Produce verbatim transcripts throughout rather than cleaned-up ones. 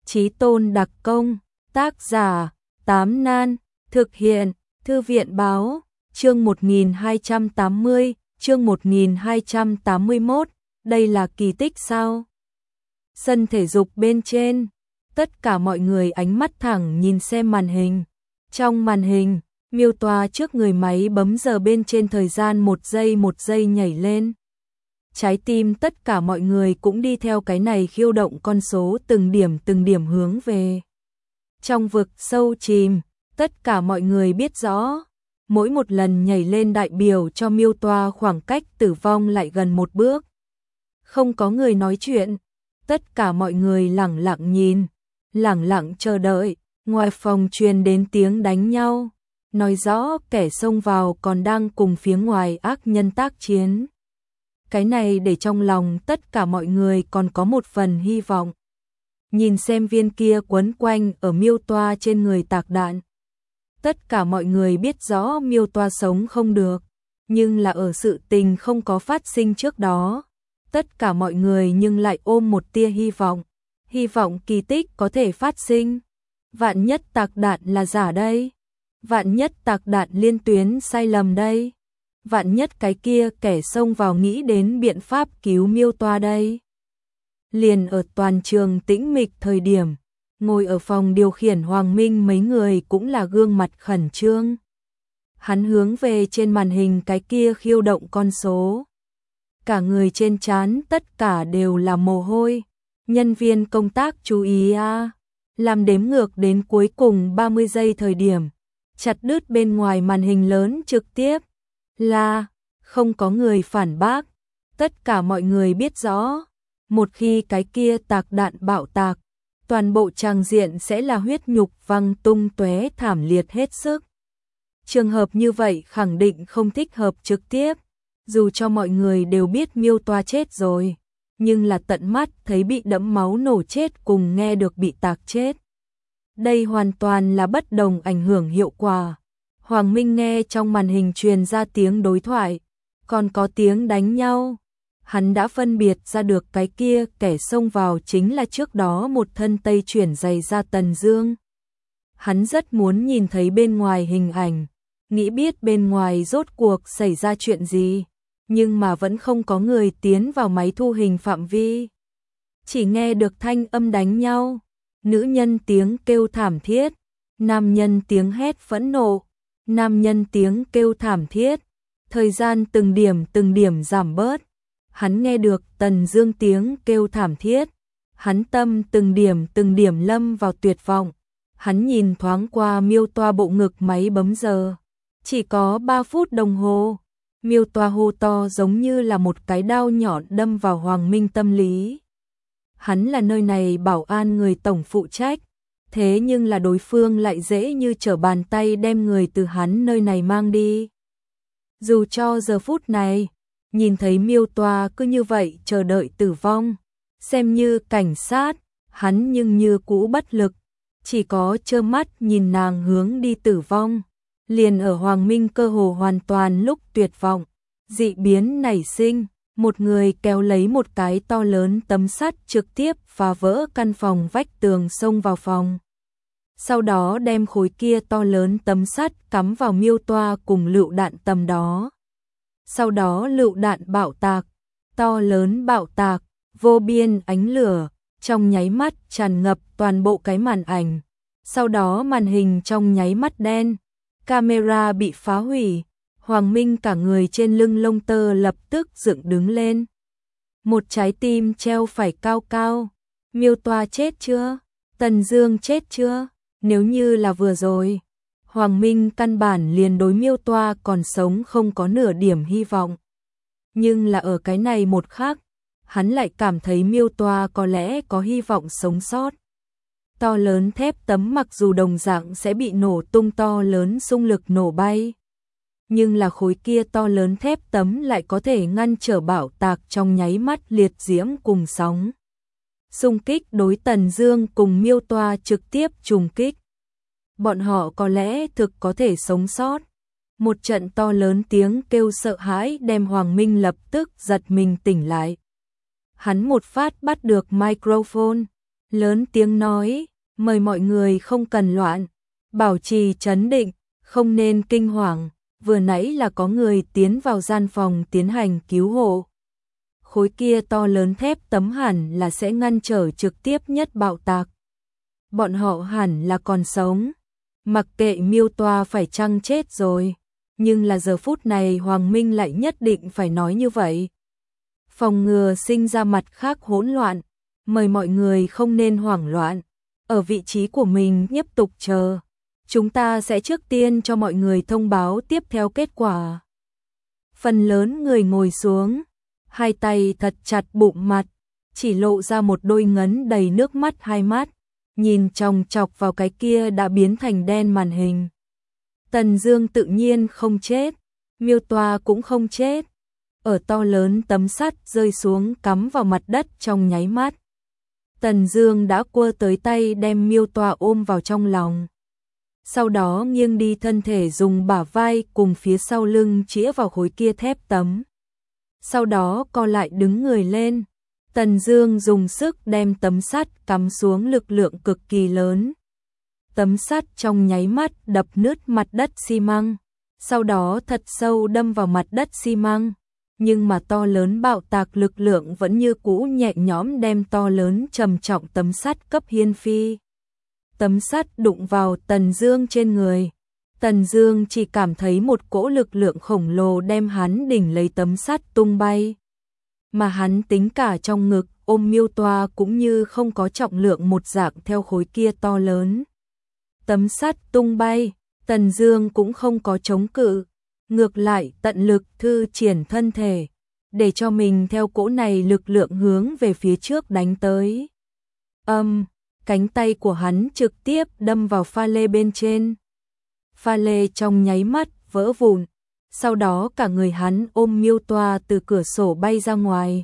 Chí Tôn đặc công, tác giả, Tám Nan, thực hiện, Thư viện báo, chương một nghìn hai trăm tám mươi, chương một nghìn hai trăm tám mươi mốt, đây là kỳ tích sao? Sân thể dục bên trên, tất cả mọi người ánh mắt thẳng nhìn xem màn hình. Trong màn hình, miêu tòa trước người máy bấm giờ bên trên thời gian một giây một giây nhảy lên. Trái tim tất cả mọi người cũng đi theo cái này khiêu động con số từng điểm từng điểm hướng về. Trong vực sâu chìm, tất cả mọi người biết rõ, mỗi một lần nhảy lên đại biểu cho miêu tòa khoảng cách tử vong lại gần một bước. Không có người nói chuyện, tất cả mọi người lẳng lặng nhìn, lẳng lặng chờ đợi, ngoài phòng truyền đến tiếng đánh nhau, nói rõ kẻ xông vào còn đang cùng phía ngoài ác nhân tác chiến. Cái này để trong lòng tất cả mọi người còn có một phần hy vọng. Nhìn xem viên kia quấn quanh ở miêu toa trên người tạc đạn. Tất cả mọi người biết rõ miêu toa sống không được, nhưng là ở sự tình không có phát sinh trước đó. Tất cả mọi người nhưng lại ôm một tia hy vọng, hy vọng kỳ tích có thể phát sinh. Vạn nhất tạc đạn là giả đây, vạn nhất tạc đạn liên tuyến sai lầm đây, vạn nhất cái kia kẻ xông vào nghĩ đến biện pháp cứu miêu toa đây. Liền ở toàn trường tĩnh mịch thời điểm, ngồi ở phòng điều khiển Hoàng Minh mấy người cũng là gương mặt khẩn trương. Hắn hướng về trên màn hình cái kia khiêu động con số. Cả người trên trán tất cả đều là mồ hôi. Nhân viên công tác chú ý a, làm đếm ngược đến cuối cùng ba mươi giây thời điểm, chặt đứt bên ngoài màn hình lớn trực tiếp. Là, không có người phản bác. Tất cả mọi người biết rõ, một khi cái kia tạc đạn bạo tạc, toàn bộ tràng diện sẽ là huyết nhục văng tung tóe thảm liệt hết sức. Trường hợp như vậy khẳng định không thích hợp trực tiếp, dù cho mọi người đều biết miêu toa chết rồi, nhưng là tận mắt thấy bị đẫm máu nổ chết cùng nghe được bị tạc chết. Đây hoàn toàn là bất đồng ảnh hưởng hiệu quả. Hoàng Minh nghe trong màn hình truyền ra tiếng đối thoại, còn có tiếng đánh nhau. Hắn đã phân biệt ra được cái kia kẻ xông vào chính là trước đó một thân tây chuyển giày ra Tần Dương. Hắn rất muốn nhìn thấy bên ngoài hình ảnh, nghĩ biết bên ngoài rốt cuộc xảy ra chuyện gì, nhưng mà vẫn không có người tiến vào máy thu hình phạm vi. Chỉ nghe được thanh âm đánh nhau, nữ nhân tiếng kêu thảm thiết, nam nhân tiếng hét phẫn nộ, nam nhân tiếng kêu thảm thiết, thời gian từng điểm từng điểm giảm bớt. Hắn nghe được Tần Dương tiếng kêu thảm thiết, hắn tâm từng điểm từng điểm lâm vào tuyệt vọng. Hắn nhìn thoáng qua miêu toa bộ ngực máy bấm giờ, chỉ có ba phút đồng hồ. Miêu toa hô to giống như là một cái đao nhọn đâm vào Hoàng Minh tâm lý. Hắn là nơi này bảo an người tổng phụ trách, thế nhưng là đối phương lại dễ như trở bàn tay đem người từ hắn nơi này mang đi. Dù cho giờ phút này, nhìn thấy miêu toa cứ như vậy chờ đợi tử vong, xem như cảnh sát, hắn nhưng như cũ bất lực, chỉ có trơ mắt nhìn nàng hướng đi tử vong. Liền ở Hoàng Minh cơ hồ hoàn toàn lúc tuyệt vọng, dị biến nảy sinh, một người kéo lấy một cái to lớn tấm sắt trực tiếp phá vỡ căn phòng vách tường xông vào phòng. Sau đó đem khối kia to lớn tấm sắt cắm vào miêu toa cùng lựu đạn tầm đó. Sau đó lựu đạn bạo tạc, to lớn bạo tạc, vô biên ánh lửa, trong nháy mắt tràn ngập toàn bộ cái màn ảnh. Sau đó màn hình trong nháy mắt đen, camera bị phá hủy, Hoàng Minh cả người trên lưng lông tơ lập tức dựng đứng lên. Một trái tim treo phải cao cao, miêu toa chết chưa? Tần Dương chết chưa? Nếu như là vừa rồi, Hoàng Minh căn bản liền đối miêu toa còn sống không có nửa điểm hy vọng. Nhưng là ở cái này một khắc, hắn lại cảm thấy miêu toa có lẽ có hy vọng sống sót. To lớn thép tấm mặc dù đồng dạng sẽ bị nổ tung to lớn xung lực nổ bay, nhưng là khối kia to lớn thép tấm lại có thể ngăn trở bạo tạc trong nháy mắt liệt diễm cùng sóng. Xung kích đối Tần Dương cùng miêu toa trực tiếp trùng kích. Bọn họ có lẽ thực có thể sống sót. Một trận to lớn tiếng kêu sợ hãi đem Hoàng Minh lập tức giật mình tỉnh lại. Hắn một phát bắt được microphone, lớn tiếng nói, mời mọi người không cần loạn, bảo trì trấn định, không nên kinh hoàng, vừa nãy là có người tiến vào gian phòng tiến hành cứu hộ. Khối kia to lớn thép tấm hẳn là sẽ ngăn trở trực tiếp nhất bạo tạc. Bọn họ hẳn là còn sống, mặc kệ Miêu Toa phải chăng chết rồi, nhưng là giờ phút này Hoàng Minh lại nhất định phải nói như vậy. Phòng ngừa sinh ra mặt khác hỗn loạn, mời mọi người không nên hoảng loạn, ở vị trí của mình tiếp tục chờ. Chúng ta sẽ trước tiên cho mọi người thông báo tiếp theo kết quả. Phần lớn người ngồi xuống, hai tay thật chặt bụng mặt, chỉ lộ ra một đôi ngấn đầy nước mắt hai mắt, nhìn chòng chọc vào cái kia đã biến thành đen màn hình. Tần Dương tự nhiên không chết, Miêu Toa cũng không chết. Ở to lớn tấm sắt rơi xuống cắm vào mặt đất trong nháy mắt. Tần Dương đã quơ tới tay đem Miêu Toa ôm vào trong lòng. Sau đó nghiêng đi thân thể dùng bả vai cùng phía sau lưng chĩa vào khối kia thép tấm. Sau đó co lại đứng người lên. Tần Dương dùng sức đem tấm sắt cắm xuống lực lượng cực kỳ lớn. Tấm sắt trong nháy mắt đập nứt mặt đất xi măng, sau đó thật sâu đâm vào mặt đất xi măng, nhưng mà to lớn bạo tạc lực lượng vẫn như cũ nhẹ nhõm đem to lớn trầm trọng tấm sắt cấp hiên phi. Tấm sắt đụng vào Tần Dương trên người. Tần Dương chỉ cảm thấy một cỗ lực lượng khổng lồ đem hắn đỉnh lấy tấm sắt tung bay. Mà hắn tính cả trong ngực ôm Miêu Toa cũng như không có trọng lượng một dạng theo khối kia to lớn. Tấm sắt tung bay, Tần Dương cũng không có chống cự, ngược lại tận lực thư triển thân thể, để cho mình theo cỗ này lực lượng hướng về phía trước đánh tới. Âm, cánh tay của hắn trực tiếp đâm vào pha lê bên trên. Pha lê trong nháy mắt vỡ vụn, sau đó cả người hắn ôm Miêu Toa từ cửa sổ bay ra ngoài,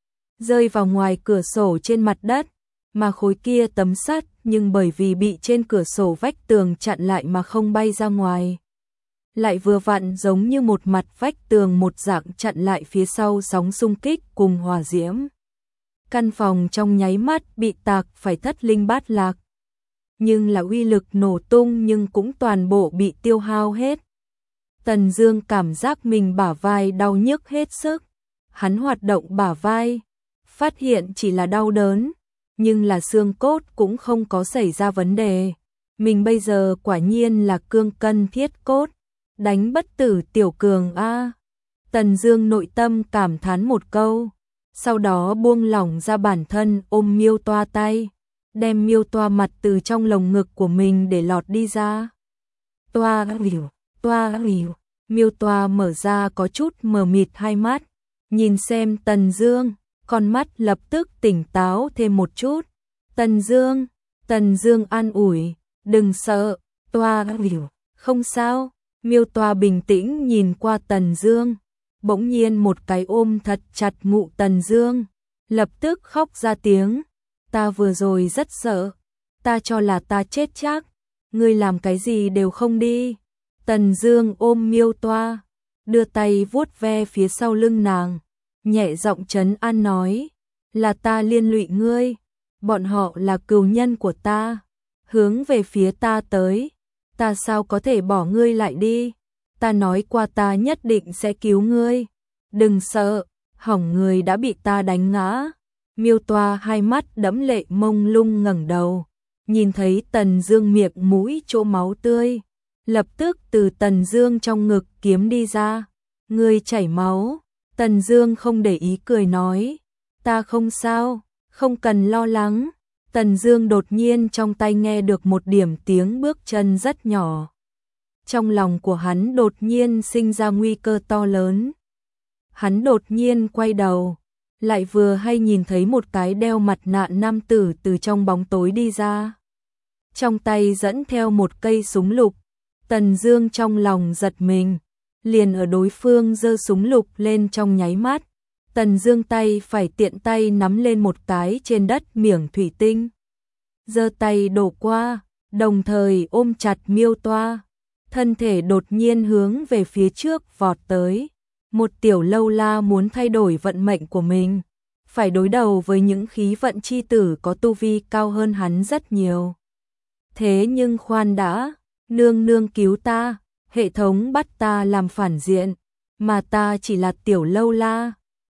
rơi vào ngoài cửa sổ trên mặt đất, mà khối kia tấm sắt nhưng bởi vì bị trên cửa sổ vách tường chặn lại mà không bay ra ngoài. Lại vừa vặn giống như một mặt vách tường một dạng chặn lại phía sau sóng xung kích cùng hỏa diễm. Căn phòng trong nháy mắt bị tạc phải thất linh bát lạc. Nhưng là uy lực nổ tung nhưng cũng toàn bộ bị tiêu hao hết. Tần Dương cảm giác mình bả vai đau nhức hết sức. Hắn hoạt động bả vai, phát hiện chỉ là đau đớn, nhưng là xương cốt cũng không có xảy ra vấn đề. Mình bây giờ quả nhiên là cương cân thiết cốt, đánh bất tử tiểu cường a. Tần Dương nội tâm cảm thán một câu, sau đó buông lỏng ra bản thân ôm Miêu Toa tay, đem Miêu Toa mặt từ trong lồng ngực của mình để lọt đi ra. Toa rìu, toa rìu, Miêu Toa mở ra có chút mờ mịt hai mắt, nhìn xem Tần Dương, con mắt lập tức tỉnh táo thêm một chút. Tần Dương, Tần Dương an ủi, đừng sợ, Toa rìu, không sao. Miêu Toa bình tĩnh nhìn qua Tần Dương, bỗng nhiên một cái ôm thật chặt mụ Tần Dương, lập tức khóc ra tiếng, ta vừa rồi rất sợ, ta cho là ta chết chắc, ngươi làm cái gì đều không đi. Tần Dương ôm Miêu Toa, đưa tay vuốt ve phía sau lưng nàng, nhẹ giọng trấn an nói, là ta liên lụy ngươi, bọn họ là cừu nhân của ta, hướng về phía ta tới, ta sao có thể bỏ ngươi lại đi, ta nói qua ta nhất định sẽ cứu ngươi, đừng sợ, hỏng người đã bị ta đánh ngã. Miêu Toa hai mắt đẫm lệ mông lung ngẩng đầu, nhìn thấy Tần Dương miệng mũi chỗ máu tươi, lập tức từ Tần Dương trong ngực kiếm đi ra, ngươi chảy máu. Tần Dương không để ý cười nói, ta không sao, không cần lo lắng. Tần Dương đột nhiên trong tay nghe được một điểm tiếng bước chân rất nhỏ. Trong lòng của hắn đột nhiên sinh ra nguy cơ to lớn. Hắn đột nhiên quay đầu, lại vừa hay nhìn thấy một cái đeo mặt nạ nam tử từ trong bóng tối đi ra. Trong tay dẫn theo một cây súng lục. Tần Dương trong lòng giật mình, liền ở đối phương giơ súng lục lên trong nháy mắt, Tần Dương tay phải tiện tay nắm lên một cái trên đất miếng thủy tinh, giơ tay đổ qua, đồng thời ôm chặt Miêu Toa, thân thể đột nhiên hướng về phía trước vọt tới. Một tiểu lâu la muốn thay đổi vận mệnh của mình, phải đối đầu với những khí vận chi tử có tu vi cao hơn hắn rất nhiều. Thế nhưng khoan đã, nương nương cứu ta, hệ thống bắt ta làm phản diện, mà ta chỉ là tiểu lâu la,